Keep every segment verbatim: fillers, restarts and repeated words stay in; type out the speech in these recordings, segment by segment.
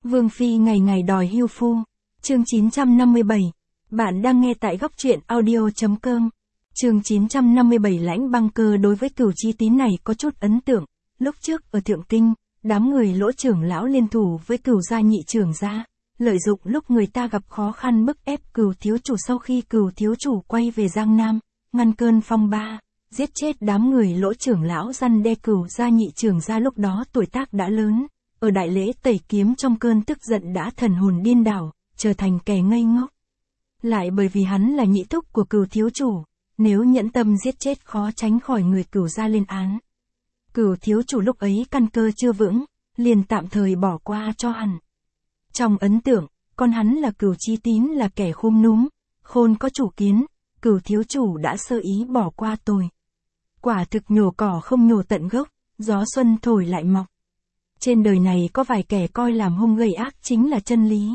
Vương Phi ngày ngày đòi hưu phu. Chương chín trăm năm mươi bảy. Bạn đang nghe tại góc truyện audio.com. Chương chín trăm năm mươi bảy. Lãnh Băng Cơ đối với Cửu Chí Tín này có chút ấn tượng. Lúc trước ở Thượng Kinh, đám người Lỗ trưởng lão liên thủ với Cửu gia nhị trưởng gia, lợi dụng lúc người ta gặp khó khăn bức ép Cửu thiếu chủ sau khi Cửu thiếu chủ quay về Giang Nam, ngăn cơn phong ba, giết chết đám người Lỗ trưởng lão, răn đe Cửu gia nhị trưởng gia lúc đó tuổi tác đã lớn, ở đại lễ tẩy kiếm trong cơn tức giận đã thần hồn điên đảo, trở thành kẻ ngây ngốc. Lại bởi vì hắn là nhị thúc của Cửu thiếu chủ, nếu nhẫn tâm giết chết khó tránh khỏi người Cửu gia lên án. Cửu thiếu chủ lúc ấy căn cơ chưa vững, liền tạm thời bỏ qua cho hắn. Trong ấn tượng, con hắn là Cửu Chí Tín là kẻ khôn núm, khôn có chủ kiến, Cửu thiếu chủ đã sơ ý bỏ qua tôi. Quả thực nhổ cỏ không nhổ tận gốc, gió xuân thổi lại mọc. Trên đời này có vài kẻ coi làm hung gây ác chính là chân lý.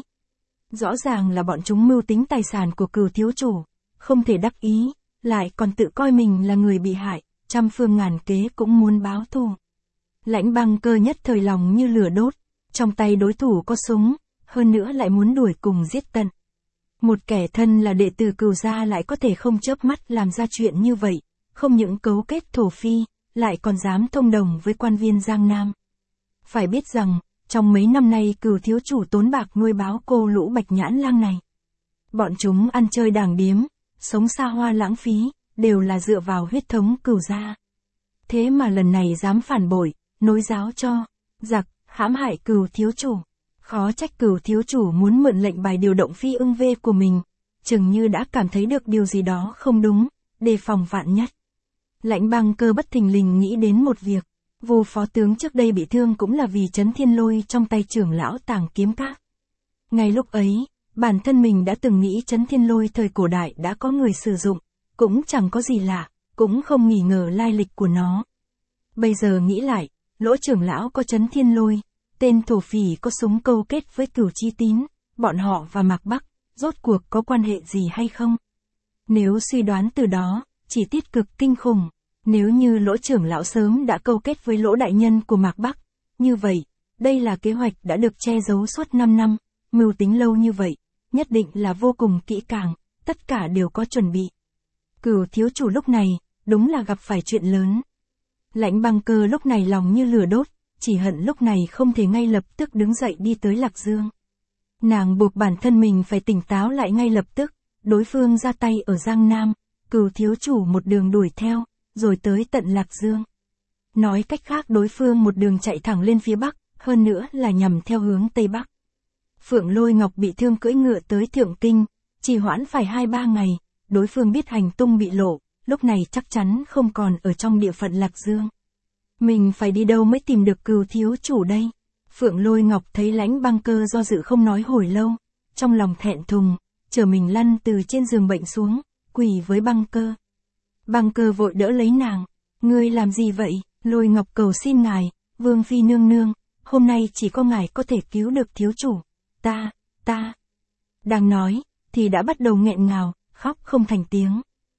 Rõ ràng là bọn chúng mưu tính tài sản của Cửu thiếu chủ, không thể đắc ý, lại còn tự coi mình là người bị hại, trăm phương ngàn kế cũng muốn báo thù. Lãnh Băng Cơ nhất thời lòng như lửa đốt, trong tay đối thủ có súng, hơn nữa lại muốn đuổi cùng giết tận. Một kẻ thân là đệ tử Cửu gia lại có thể không chớp mắt làm ra chuyện như vậy, không những cấu kết thổ phi, lại còn dám thông đồng với quan viên Giang Nam. Phải biết rằng, trong mấy năm nay Cửu thiếu chủ tốn bạc nuôi báo cô lũ Bạch Nhãn Lang này. Bọn chúng ăn chơi đàng điếm, sống xa hoa lãng phí, đều là dựa vào huyết thống Cửu gia. Thế mà lần này dám phản bội, nối giáo cho giặc, hãm hại Cửu thiếu chủ. Khó trách Cửu thiếu chủ muốn mượn lệnh bài điều động Phi Ưng Vê của mình, chừng như đã cảm thấy được điều gì đó không đúng, đề phòng vạn nhất. Lãnh Băng Cơ bất thình lình nghĩ đến một việc, Vu phó tướng trước đây bị thương cũng là vì Trấn Thiên Lôi trong tay trưởng lão Tàng Kiếm Các. Ngay lúc ấy, bản thân mình đã từng nghĩ Trấn Thiên Lôi thời cổ đại đã có người sử dụng, cũng chẳng có gì lạ, cũng không nghi ngờ lai lịch của nó. Bây giờ nghĩ lại, Lỗ trưởng lão có Trấn Thiên Lôi, tên thổ phỉ có súng câu kết với Cửu Chí Tín, bọn họ và Mạc Bắc, rốt cuộc có quan hệ gì hay không? Nếu suy đoán từ đó, chỉ tiết cực kinh khủng. Nếu như Lỗ trưởng lão sớm đã câu kết với Lỗ đại nhân của Mạc Bắc, như vậy, đây là kế hoạch đã được che giấu suốt năm năm, mưu tính lâu như vậy, nhất định là vô cùng kỹ càng, tất cả đều có chuẩn bị. Cửu thiếu chủ lúc này, đúng là gặp phải chuyện lớn. Lãnh Băng Cơ lúc này lòng như lửa đốt, chỉ hận lúc này không thể ngay lập tức đứng dậy đi tới Lạc Dương. Nàng buộc bản thân mình phải tỉnh táo lại ngay lập tức, đối phương ra tay ở Giang Nam, Cửu thiếu chủ một đường đuổi theo, rồi tới tận Lạc Dương. Nói cách khác đối phương một đường chạy thẳng lên phía Bắc, hơn nữa là nhằm theo hướng Tây Bắc. Phượng Lôi Ngọc bị thương cưỡi ngựa tới Thượng Kinh, trì hoãn phải hai ba ngày, đối phương biết hành tung bị lộ, lúc này chắc chắn không còn ở trong địa phận Lạc Dương. Mình phải đi đâu mới tìm được Cửu thiếu chủ đây? Phượng Lôi Ngọc thấy Lãnh Băng Cơ do dự không nói hồi lâu, trong lòng thẹn thùng, chờ mình lăn từ trên giường bệnh xuống, quỳ với Băng Cơ. Băng Cơ vội đỡ lấy nàng, ngươi làm gì vậy? Lôi Ngọc cầu xin ngài, Vương Phi nương nương, hôm nay chỉ có ngài có thể cứu được thiếu chủ, ta, ta. Đang nói, thì đã bắt đầu nghẹn ngào, khóc không thành tiếng.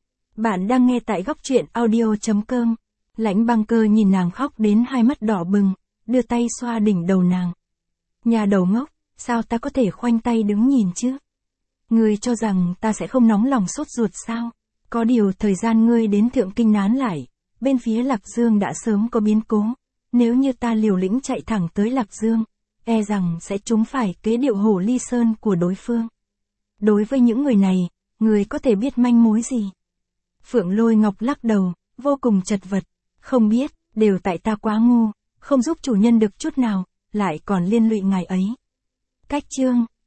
Bạn đang nghe tại góc truyện audio.com. Lãnh Băng Cơ nhìn nàng khóc đến hai mắt đỏ bừng, đưa tay xoa đỉnh đầu nàng. Nhà đầu ngốc, sao ta có thể khoanh tay đứng nhìn chứ? Ngươi cho rằng ta sẽ không nóng lòng sốt ruột sao? Có điều thời gian ngươi đến Thượng Kinh nán lại, bên phía Lạc Dương đã sớm có biến cố. Nếu như ta liều lĩnh chạy thẳng tới Lạc Dương, e rằng sẽ trúng phải kế điệu hổ ly sơn của đối phương. Đối với những người này, ngươi có thể biết manh mối gì? Phượng Lôi Ngọc lắc đầu, vô cùng chật vật. Không biết, đều tại ta quá ngu, không giúp chủ nhân được chút nào, lại còn liên lụy ngài ấy. Cách chương